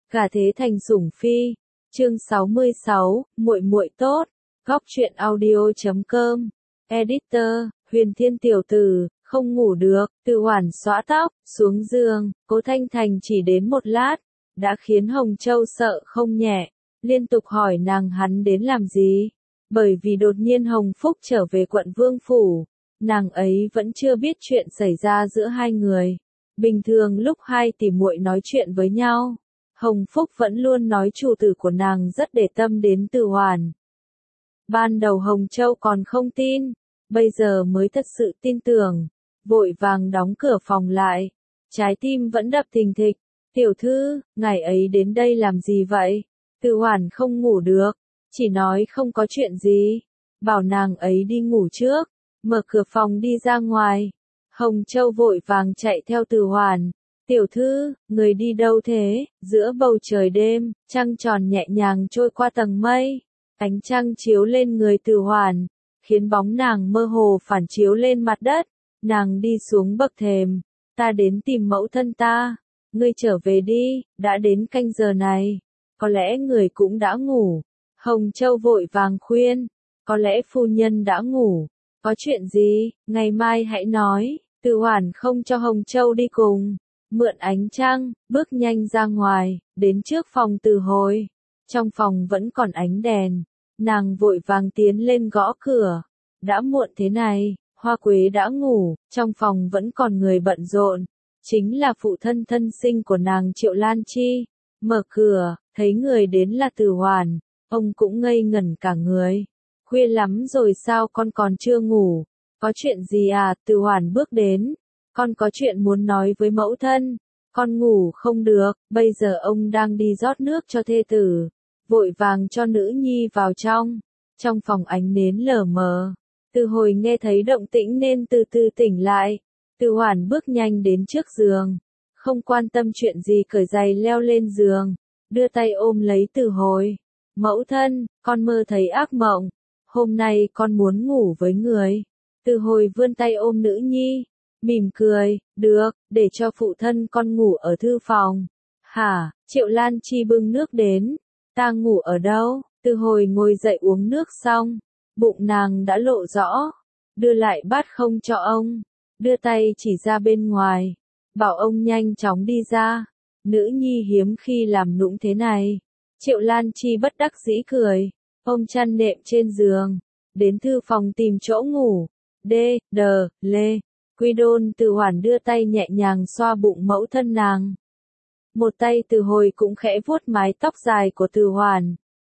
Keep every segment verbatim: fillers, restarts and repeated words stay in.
Gả thế thành sủng phi. Chương sáu mươi sáu, muội muội tốt. Góc truyện audio chấm com. Editor, Huyền Thiên tiểu tử, không ngủ được, Từ Hoản xõa tóc, xuống giường, Cố Thanh Thành chỉ đến một lát, đã khiến Hồng Châu sợ không nhẹ, liên tục hỏi nàng hắn đến làm gì. Bởi vì đột nhiên Hồng Phúc trở về quận Vương Phủ, nàng ấy vẫn chưa biết chuyện xảy ra giữa hai người. Bình thường lúc hai tỷ muội nói chuyện với nhau, Hồng Phúc vẫn luôn nói chủ tử của nàng rất để tâm đến Từ Hoản. Ban đầu Hồng Châu còn không tin, bây giờ mới thật sự tin tưởng, vội vàng đóng cửa phòng lại, trái tim vẫn đập thình thịch. Tiểu thư, ngài ấy đến đây làm gì vậy? Từ Hoản không ngủ được, chỉ nói không có chuyện gì, bảo nàng ấy đi ngủ trước, mở cửa phòng đi ra ngoài. Hồng Châu vội vàng chạy theo Từ Hoản. Tiểu thư, người đi đâu thế? Giữa bầu trời đêm, trăng tròn nhẹ nhàng trôi qua tầng mây, ánh trăng chiếu lên người Từ Hoản, khiến bóng nàng mơ hồ phản chiếu lên mặt đất. Nàng đi xuống bậc thềm. Ta đến tìm mẫu thân ta. Ngươi trở về đi, đã đến canh giờ này. Có lẽ người cũng đã ngủ. Hồng Châu vội vàng khuyên. Có lẽ phu nhân đã ngủ. Có chuyện gì, ngày mai hãy nói. Từ Hoản không cho Hồng Châu đi cùng. Mượn ánh trăng, bước nhanh ra ngoài, đến trước phòng Từ Hồi. Trong phòng vẫn còn ánh đèn. Nàng vội vàng tiến lên gõ cửa. Đã muộn thế này, Hoa Quế đã ngủ, trong phòng vẫn còn người bận rộn. Chính là phụ thân thân sinh của nàng Triệu Lan Chi. Mở cửa, thấy người đến là Từ Hoản, ông cũng ngây ngẩn cả người. Khuya lắm rồi sao con còn chưa ngủ? Có chuyện gì à? Từ Hoản bước đến. Con có chuyện muốn nói với mẫu thân. Con ngủ không được, bây giờ ông đang đi rót nước cho thê tử. Vội vàng cho nữ nhi vào trong. Trong phòng ánh nến lờ mờ. Từ Hồi nghe thấy động tĩnh nên từ từ tỉnh lại. Từ Hoản bước nhanh đến trước giường. Không quan tâm chuyện gì cởi giày leo lên giường. Đưa tay ôm lấy Từ Hồi. Mẫu thân, con mơ thấy ác mộng. Hôm nay con muốn ngủ với người. Từ Hồi vươn tay ôm nữ nhi. Mỉm cười, được, để cho phụ thân con ngủ ở thư phòng. Hả? Triệu Lan Chi bưng nước đến. Ta ngủ ở đâu? Từ Hồi ngồi dậy uống nước xong. Bụng nàng đã lộ rõ. Đưa lại bát không cho ông. Đưa tay chỉ ra bên ngoài. Bảo ông nhanh chóng đi ra. Nữ nhi hiếm khi làm nũng thế này. Triệu Lan Chi bất đắc dĩ cười. Ôm chăn nệm trên giường. Đến thư phòng tìm chỗ ngủ. Đê, đờ, lê. Quy đôn. Từ Hoản đưa tay nhẹ nhàng xoa bụng mẫu thân nàng. Một tay Từ Hồi cũng khẽ vuốt mái tóc dài của Từ Hoản.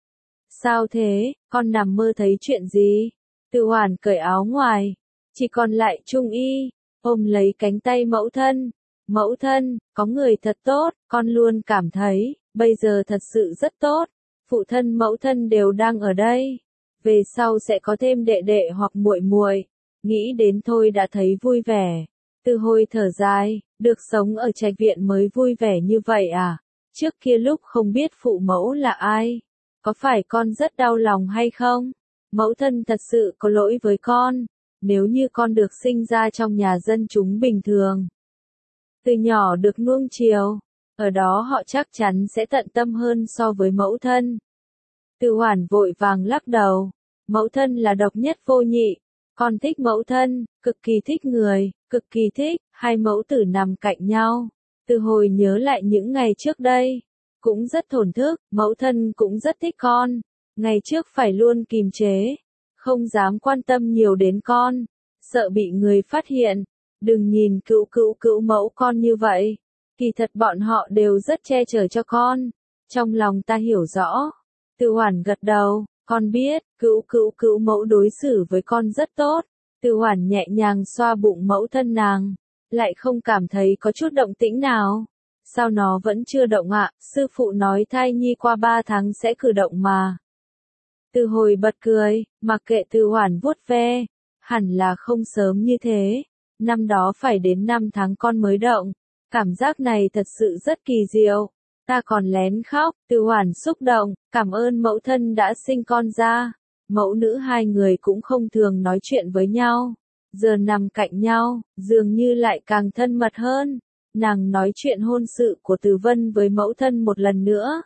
Sao thế, con nằm mơ thấy chuyện gì? Từ Hoản cởi áo ngoài. Chỉ còn lại trung y. Ôm lấy cánh tay mẫu thân. Mẫu thân, có người thật tốt, con luôn cảm thấy, bây giờ thật sự rất tốt. Phụ thân mẫu thân đều đang ở đây. Về sau sẽ có thêm đệ đệ hoặc muội muội. Nghĩ đến thôi đã thấy vui vẻ. Từ Hồi thở dài, được sống ở trạch viện mới vui vẻ như vậy à? Trước kia lúc không biết phụ mẫu là ai, có phải con rất đau lòng hay không? Mẫu thân thật sự có lỗi với con, nếu như con được sinh ra trong nhà dân chúng bình thường. Từ nhỏ được nuông chiều, ở đó họ chắc chắn sẽ tận tâm hơn so với mẫu thân. Từ Hoản vội vàng lắc đầu, mẫu thân là độc nhất vô nhị. Con thích mẫu thân, cực kỳ thích người, cực kỳ thích, hai mẫu tử nằm cạnh nhau. Từ Hồi nhớ lại những ngày trước đây, cũng rất thổn thức, mẫu thân cũng rất thích con. Ngày trước phải luôn kìm chế, không dám quan tâm nhiều đến con, sợ bị người phát hiện. Đừng nhìn cữu cữu cữu mẫu con như vậy, kỳ thật bọn họ đều rất che chở cho con. Trong lòng ta hiểu rõ. Từ Hoản gật đầu. Con biết, cữu cữu cữu mẫu đối xử với con rất tốt. Từ Hoản nhẹ nhàng xoa bụng mẫu thân nàng. Lại không cảm thấy có chút động tĩnh nào. Sao nó vẫn chưa động ạ? Sư phụ nói thai nhi qua ba tháng sẽ cử động mà. Từ Hồi bật cười, mặc kệ Từ Hoản vuốt ve. Hẳn là không sớm như thế. Năm đó phải đến năm tháng con mới động. Cảm giác này thật sự rất kỳ diệu. Ta còn lén khóc. Từ Hoản xúc động, cảm ơn mẫu thân đã sinh con ra. Mẫu nữ hai người cũng không thường nói chuyện với nhau. Giờ nằm cạnh nhau, dường như lại càng thân mật hơn. nàng nói chuyện hôn sự của Từ Vân với mẫu thân một lần nữa.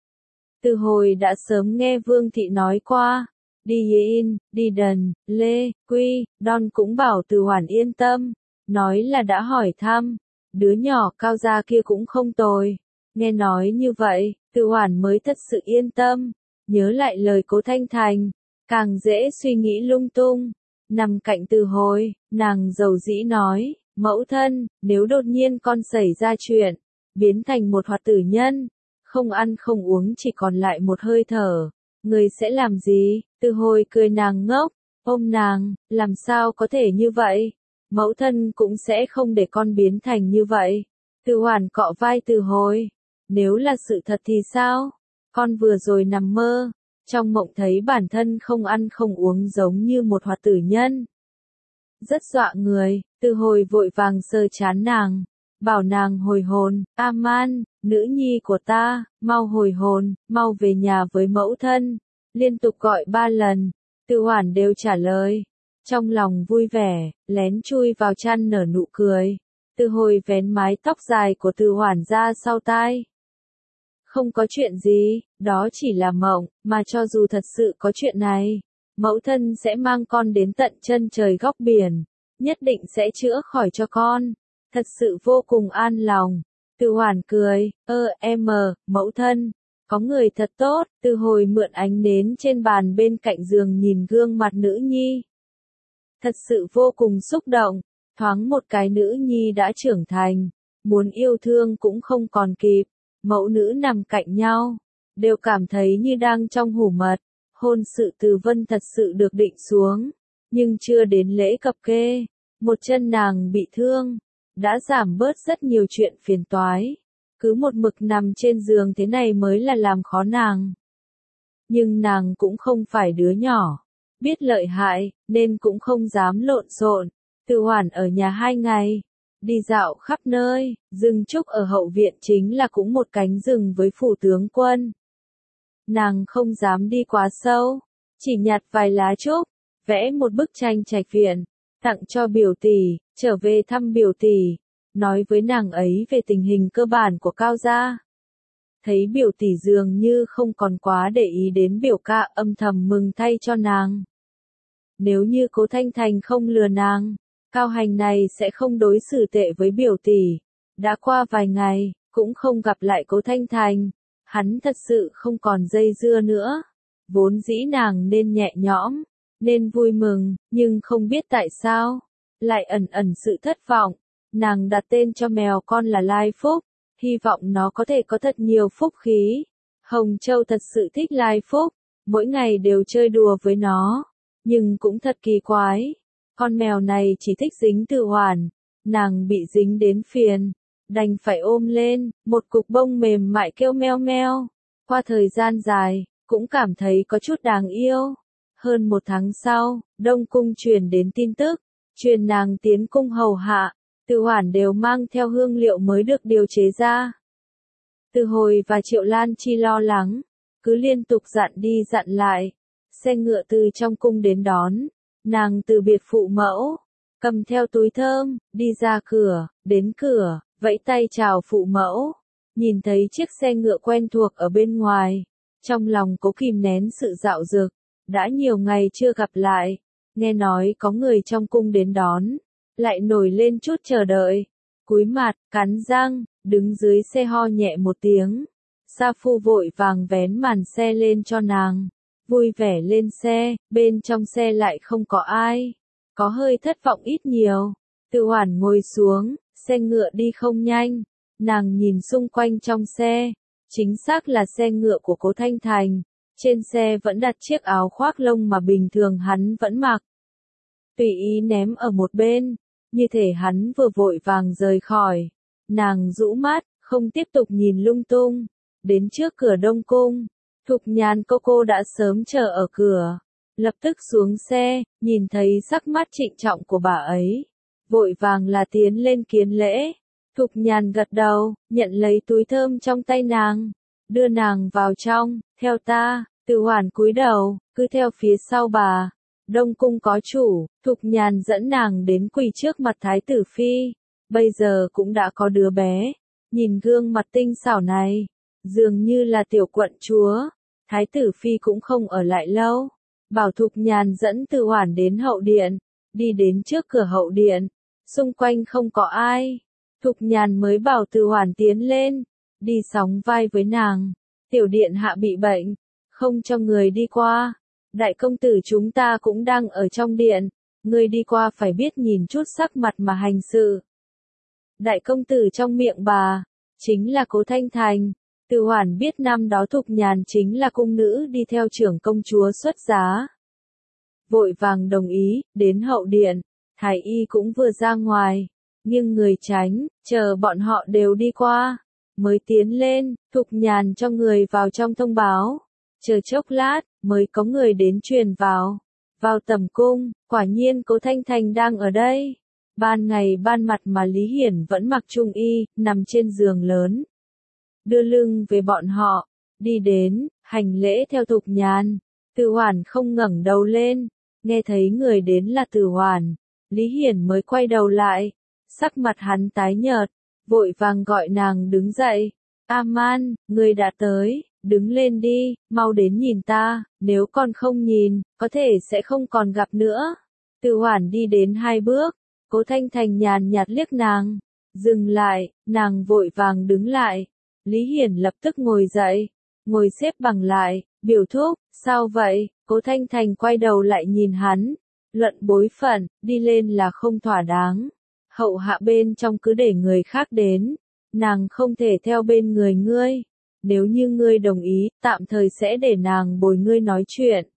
Từ hồi đã sớm nghe Vương Thị nói qua, đi Yin, đi Đần, Lê, Quy, Đon cũng bảo Từ Hoản yên tâm, nói là đã hỏi thăm, đứa nhỏ Cao gia kia cũng không tồi. Nghe nói như vậy, Từ Hoản mới thật sự yên tâm, nhớ lại lời Cố Thanh Thành, càng dễ suy nghĩ lung tung. Nằm cạnh Từ Hồi, nàng dầu dĩ nói, mẫu thân, nếu đột nhiên con xảy ra chuyện, biến thành một hoạt tử nhân, không ăn không uống chỉ còn lại một hơi thở, người sẽ làm gì? Từ Hồi cười nàng ngốc, ôm nàng, làm sao có thể như vậy? Mẫu thân cũng sẽ không để con biến thành như vậy. Từ Hoản cọ vai Từ Hồi, nếu là sự thật thì sao? Con vừa rồi nằm mơ, trong mộng thấy bản thân không ăn không uống giống như một hoạt tử nhân. Rất dọa người, Từ Hồi vội vàng sờ chán nàng, bảo nàng hồi hồn, Aman, nữ nhi của ta, mau hồi hồn, mau về nhà với mẫu thân. Liên tục gọi ba lần, Từ Hoản đều trả lời. Trong lòng vui vẻ, lén chui vào chăn nở nụ cười. Từ Hồi vén mái tóc dài của Từ Hoản ra sau tai. Không có chuyện gì, đó chỉ là mộng, mà cho dù thật sự có chuyện này, mẫu thân sẽ mang con đến tận chân trời góc biển, nhất định sẽ chữa khỏi cho con. Thật sự vô cùng an lòng. Từ Hoản cười, ơ em mờ, mẫu thân, có người thật tốt. Từ Hồi mượn ánh nến trên bàn bên cạnh giường nhìn gương mặt nữ nhi. Thật sự vô cùng xúc động, thoáng một cái nữ nhi đã trưởng thành, muốn yêu thương cũng không còn kịp. Mẫu nữ nằm cạnh nhau, đều cảm thấy như đang trong hủ mật. Hôn sự Từ Vân thật sự được định xuống, nhưng chưa đến lễ cập kê, một chân nàng bị thương, đã giảm bớt rất nhiều chuyện phiền toái. Cứ một mực nằm trên giường thế này mới là làm khó nàng. Nhưng nàng cũng không phải đứa nhỏ, biết lợi hại, nên cũng không dám lộn xộn. Từ Hoản ở nhà hai ngày, đi dạo khắp nơi, rừng trúc ở hậu viện chính là cũng một cánh rừng với phủ tướng quân. Nàng không dám đi quá sâu, chỉ nhặt vài lá trúc, vẽ một bức tranh trạch viện, tặng cho biểu tỷ, trở về thăm biểu tỷ, nói với nàng ấy về tình hình cơ bản của Cao gia. Thấy biểu tỷ dường như không còn quá để ý đến biểu ca, âm thầm mừng thay cho nàng. Nếu như Cố Thanh Thành không lừa nàng, Cao Hành này sẽ không đối xử tệ với biểu tỷ. Đã qua vài ngày, cũng không gặp lại Cố Thanh Thành, hắn thật sự không còn dây dưa nữa. Vốn dĩ nàng nên nhẹ nhõm, nên vui mừng, nhưng không biết tại sao, lại ẩn ẩn sự thất vọng. Nàng đặt tên cho mèo con là Lai Phúc, hy vọng nó có thể có thật nhiều phúc khí. Hồng Châu thật sự thích Lai Phúc, mỗi ngày đều chơi đùa với nó, nhưng cũng thật kỳ quái. Con mèo này chỉ thích dính Từ Hoản, nàng bị dính đến phiền, đành phải ôm lên, một cục bông mềm mại kêu meo meo. Qua thời gian dài, cũng cảm thấy có chút đáng yêu. Hơn một tháng sau, Đông Cung truyền đến tin tức, truyền nàng tiến cung hầu hạ, Từ Hoản đều mang theo hương liệu mới được điều chế ra. Từ Hồi và Triệu Lan Chi lo lắng, cứ liên tục dặn đi dặn lại, xe ngựa từ trong cung đến đón. Nàng từ biệt phụ mẫu, cầm theo túi thơm, đi ra cửa, đến cửa, vẫy tay chào phụ mẫu. Nhìn thấy chiếc xe ngựa quen thuộc ở bên ngoài, trong lòng cố kìm nén sự dạo dực, đã nhiều ngày chưa gặp lại, nghe nói có người trong cung đến đón, lại nổi lên chút chờ đợi, cúi mặt, cắn răng, đứng dưới xe ho nhẹ một tiếng. Sa Phu vội vàng vén màn xe lên cho nàng. Vui vẻ lên xe, bên trong xe lại không có ai. Có hơi thất vọng ít nhiều. Từ Hoản ngồi xuống, xe ngựa đi không nhanh. Nàng nhìn xung quanh trong xe. Chính xác là xe ngựa của Cố Thanh Thành. Trên xe vẫn đặt chiếc áo khoác lông mà bình thường hắn vẫn mặc. Tùy ý ném ở một bên, như thể hắn vừa vội vàng rời khỏi. Nàng rũ mắt, không tiếp tục nhìn lung tung. Đến trước cửa Đông Cung. Thục Nhàn cô cô đã sớm chờ ở cửa, lập tức xuống xe, nhìn thấy sắc mắt trịnh trọng của bà ấy, vội vàng là tiến lên kiến lễ. Thục Nhàn gật đầu, nhận lấy túi thơm trong tay nàng, đưa nàng vào trong, theo ta. Từ Hoản cúi đầu, cứ theo phía sau bà. Đông Cung có chủ, Thục Nhàn dẫn nàng đến quỳ trước mặt Thái tử Phi, bây giờ cũng đã có đứa bé. Nhìn gương mặt tinh xảo này, dường như là tiểu quận chúa. Thái tử phi cũng không ở lại lâu. Bảo Thục Nhàn dẫn Từ Hoản đến hậu điện, đi đến trước cửa hậu điện, xung quanh không có ai. Thục Nhàn mới bảo Từ Hoản tiến lên, đi sóng vai với nàng. Tiểu điện hạ bị bệnh, không cho người đi qua. Đại công tử chúng ta cũng đang ở trong điện, người đi qua phải biết nhìn chút sắc mặt mà hành sự. Đại công tử trong miệng bà, chính là Cố Thanh Thành. Từ Hoản biết năm đó Thục Nhàn chính là cung nữ đi theo trưởng công chúa xuất giá. Vội vàng đồng ý, đến hậu điện, Thái y cũng vừa ra ngoài, nhưng người tránh, chờ bọn họ đều đi qua, mới tiến lên. Thục Nhàn cho người vào trong thông báo, chờ chốc lát, mới có người đến truyền vào. Vào tẩm cung, quả nhiên Cố Thanh Thành đang ở đây. Ban ngày ban mặt mà Lý Hiển vẫn mặc trung y, nằm trên giường lớn. Đưa lưng về bọn họ, đi đến, hành lễ theo Thục Nhàn. Từ Hoản không ngẩng đầu lên, nghe thấy người đến là Từ Hoản. Lý Hiển mới quay đầu lại, sắc mặt hắn tái nhợt, vội vàng gọi nàng đứng dậy. Aman, người đã tới, đứng lên đi, mau đến nhìn ta, nếu còn không nhìn, có thể sẽ không còn gặp nữa. Từ Hoản đi đến hai bước, Cố Thanh Thành nhàn nhạt liếc nàng, dừng lại, nàng vội vàng đứng lại. Lý Hiển lập tức ngồi dậy, ngồi xếp bằng lại, biểu thúc, sao vậy? Cố Thanh Thành quay đầu lại nhìn hắn, luận bối phận, đi lên là không thỏa đáng. Hậu hạ bên trong cứ để người khác đến, nàng không thể theo bên người ngươi. Nếu như ngươi đồng ý, tạm thời sẽ để nàng bồi ngươi nói chuyện.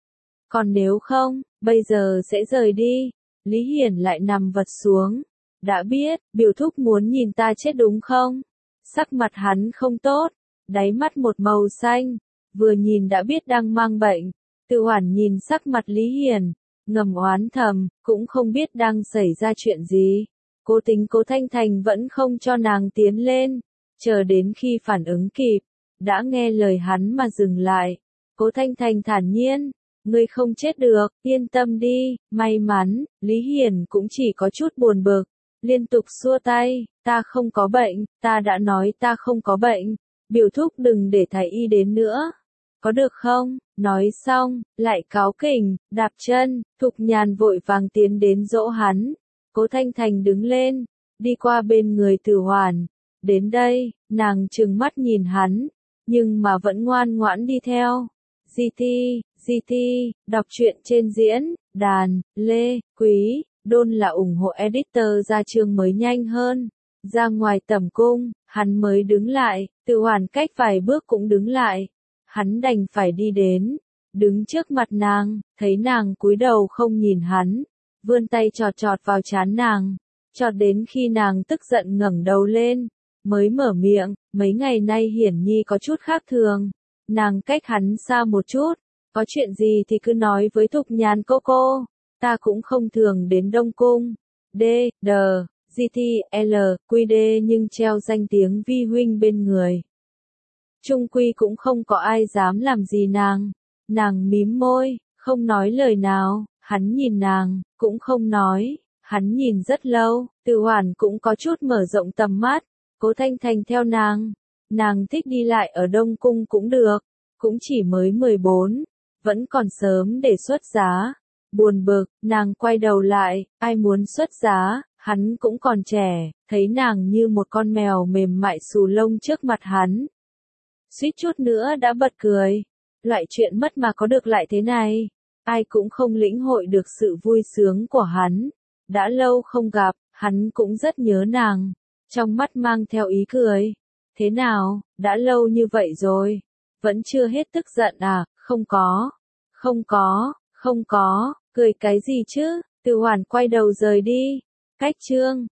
Còn nếu không, bây giờ sẽ rời đi. Lý Hiển lại nằm vật xuống. Đã biết, biểu thúc muốn nhìn ta chết đúng không? Sắc mặt hắn không tốt, đáy mắt một màu xanh, vừa nhìn đã biết đang mang bệnh. Từ Hoản nhìn sắc mặt Lý Hiển, ngầm oán thầm, cũng không biết đang xảy ra chuyện gì. Cố tính Cố Thanh Thành vẫn không cho nàng tiến lên, chờ đến khi phản ứng kịp, đã nghe lời hắn mà dừng lại. Cố Thanh Thành thản nhiên, ngươi không chết được, yên tâm đi. May mắn, Lý Hiển cũng chỉ có chút buồn bực, liên tục xua tay, ta không có bệnh, ta đã nói ta không có bệnh, biểu thúc đừng để thái y đến nữa, có được không? Nói xong, lại cáu kỉnh, đạp chân. Thục Nhàn vội vàng tiến đến dỗ hắn. Cố Thanh Thành đứng lên, đi qua bên người Từ Hoản. Đến đây, nàng trừng mắt nhìn hắn, nhưng mà vẫn ngoan ngoãn đi theo. giê tê, giê tê, đọc truyện trên diễn đàn, Lê, Quý, Đôn là ủng hộ editor ra chương mới nhanh hơn. Ra ngoài tẩm cung, hắn mới đứng lại, Từ Hoản cách vài bước cũng đứng lại. Hắn đành phải đi đến, đứng trước mặt nàng, thấy nàng cúi đầu không nhìn hắn, vươn tay chọt chọt vào trán nàng, chọt đến khi nàng tức giận ngẩng đầu lên, mới mở miệng, mấy ngày nay Hiển Nhi có chút khác thường. Nàng cách hắn xa một chút, có chuyện gì thì cứ nói với Thục Nhàn cô cô, ta cũng không thường đến Đông Cung. D, D, giê tê, L, quy đê nhưng treo danh tiếng vi huynh bên người. Trung quy cũng không có ai dám làm gì nàng. Nàng mím môi, không nói lời nào, hắn nhìn nàng, cũng không nói, hắn nhìn rất lâu. Từ Hoản cũng có chút mở rộng tầm mắt, Cố Thanh Thành theo nàng. Nàng thích đi lại ở Đông Cung cũng được, cũng chỉ mới mười bốn, vẫn còn sớm để xuất giá. Buồn bực, nàng quay đầu lại, ai muốn xuất giá, hắn cũng còn trẻ, thấy nàng như một con mèo mềm mại xù lông trước mặt hắn. Suýt chút nữa đã bật cười, loại chuyện mất mà có được lại thế này, ai cũng không lĩnh hội được sự vui sướng của hắn. Đã lâu không gặp, hắn cũng rất nhớ nàng, trong mắt mang theo ý cười. Thế nào, đã lâu như vậy rồi, vẫn chưa hết tức giận à? Không có, không có, không có, cười cái gì chứ? Từ Hoản quay đầu rời đi. Cách chương